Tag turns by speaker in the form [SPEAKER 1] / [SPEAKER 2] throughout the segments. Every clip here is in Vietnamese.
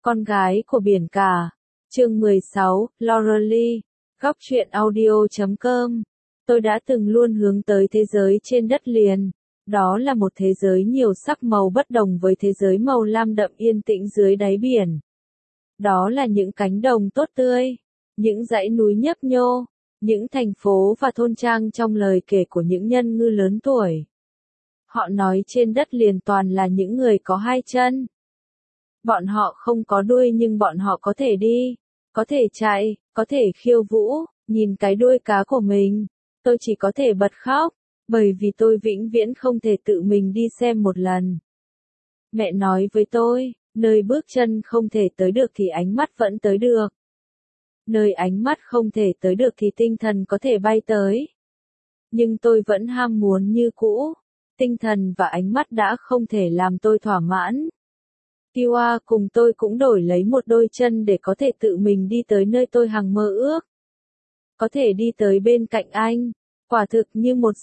[SPEAKER 1] Con gái của biển cả. Chương 16, Lauralee, góc truyện audio.com. Tôi đã từng luôn hướng tới thế giới trên đất liền. Đó là một thế giới nhiều sắc màu bất đồng với thế giới màu lam đậm yên tĩnh dưới đáy biển. Đó là những cánh đồng tốt tươi, những dãy núi nhấp nhô, những thành phố và thôn trang trong lời kể của những nhân ngư lớn tuổi. Họ nói trên đất liền toàn là những người có hai chân. Bọn họ không có đuôi nhưng bọn họ có thể đi, có thể chạy, có thể khiêu vũ, nhìn cái đuôi cá của mình. Tôi chỉ có thể bật khóc, bởi vì tôi vĩnh viễn không thể tự mình đi xem một lần. Mẹ nói với tôi, nơi bước chân không thể tới được thì ánh mắt vẫn tới được. Nơi ánh mắt không thể tới được thì tinh thần có thể bay tới. Nhưng tôi vẫn ham muốn như cũ. Tinh thần và ánh mắt đã không thể làm tôi thỏa mãn. Kiwa cùng tôi cũng đổi lấy một đôi chân để có thể tự mình đi tới nơi tôi hằng mơ ước. Có thể đi tới bên cạnh anh, quả thực như một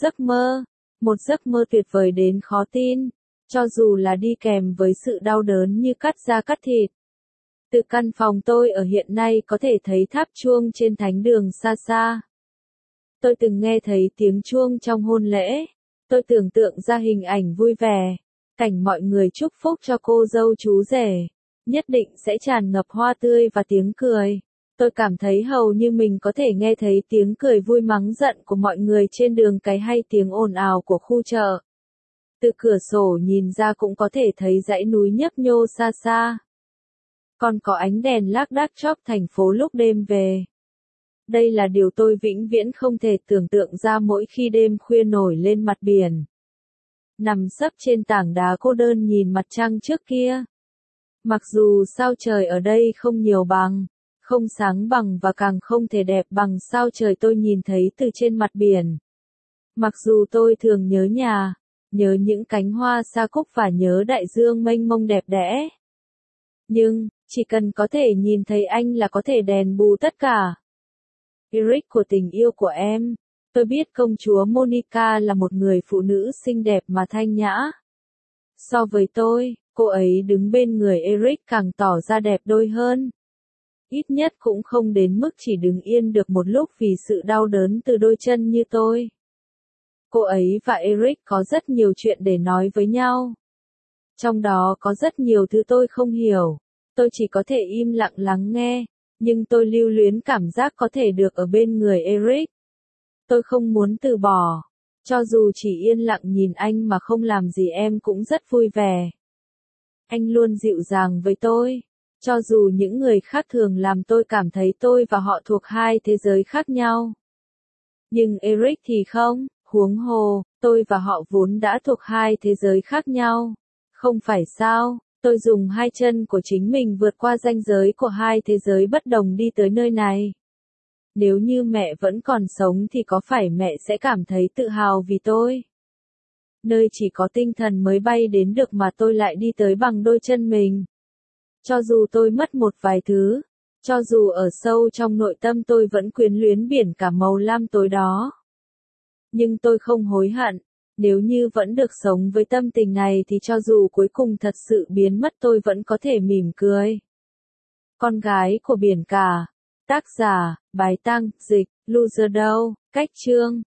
[SPEAKER 1] giấc mơ tuyệt vời đến khó tin, cho dù là đi kèm với sự đau đớn như cắt da cắt thịt. Từ căn phòng tôi ở hiện nay có thể thấy tháp chuông trên thánh đường xa xa. Tôi từng nghe thấy tiếng chuông trong hôn lễ. Tôi tưởng tượng ra hình ảnh vui vẻ, cảnh mọi người chúc phúc cho cô dâu chú rể, nhất định sẽ tràn ngập hoa tươi và tiếng cười. Tôi cảm thấy hầu như mình có thể nghe thấy tiếng cười vui mắng giận của mọi người trên đường cái hay tiếng ồn ào của khu chợ. Từ cửa sổ nhìn ra cũng có thể thấy dãy núi nhấp nhô xa xa. Còn có ánh đèn lác đác chóp thành phố lúc đêm về. Đây là điều tôi vĩnh viễn không thể tưởng tượng ra mỗi khi đêm khuya nổi lên mặt biển. Nằm sấp trên tảng đá cô đơn nhìn mặt trăng trước kia. Mặc dù sao trời ở đây không nhiều bằng, không sáng bằng và càng không thể đẹp bằng sao trời tôi nhìn thấy từ trên mặt biển. Mặc dù tôi thường nhớ nhà, nhớ những cánh hoa sa cúc và nhớ đại dương mênh mông đẹp đẽ. Nhưng, chỉ cần có thể nhìn thấy anh là có thể đền bù tất cả. Eric của tình yêu của em. Tôi biết công chúa Monica là một người phụ nữ xinh đẹp mà thanh nhã. So với tôi, cô ấy đứng bên người Eric càng tỏ ra đẹp đôi hơn. Ít nhất cũng không đến mức chỉ đứng yên được một lúc vì sự đau đớn từ đôi chân như tôi. Cô ấy và Eric có rất nhiều chuyện để nói với nhau. Trong đó có rất nhiều thứ tôi không hiểu. Tôi chỉ có thể im lặng lắng nghe. Nhưng tôi lưu luyến cảm giác có thể được ở bên người Eric. Tôi không muốn từ bỏ. Cho dù chỉ yên lặng nhìn anh mà không làm gì em cũng rất vui vẻ. Anh luôn dịu dàng với tôi. Cho dù những người khác thường làm tôi cảm thấy tôi và họ thuộc hai thế giới khác nhau. Nhưng Eric thì không, huống hồ, tôi và họ vốn đã thuộc hai thế giới khác nhau. Không phải sao? Tôi dùng hai chân của chính mình vượt qua ranh giới của hai thế giới bất đồng đi tới nơi này. Nếu như mẹ vẫn còn sống thì có phải mẹ sẽ cảm thấy tự hào vì tôi? Nơi chỉ có tinh thần mới bay đến được mà tôi lại đi tới bằng đôi chân mình. Cho dù tôi mất một vài thứ, cho dù ở sâu trong nội tâm tôi vẫn quyến luyến biển cả màu lam tối đó. Nhưng tôi không hối hận. Nếu như vẫn được sống với tâm tình này thì cho dù cuối cùng thật sự biến mất tôi vẫn có thể mỉm cười. Con gái của biển cả. Tác giả, Bái Tăng, dịch, Loser đâu, cách chương.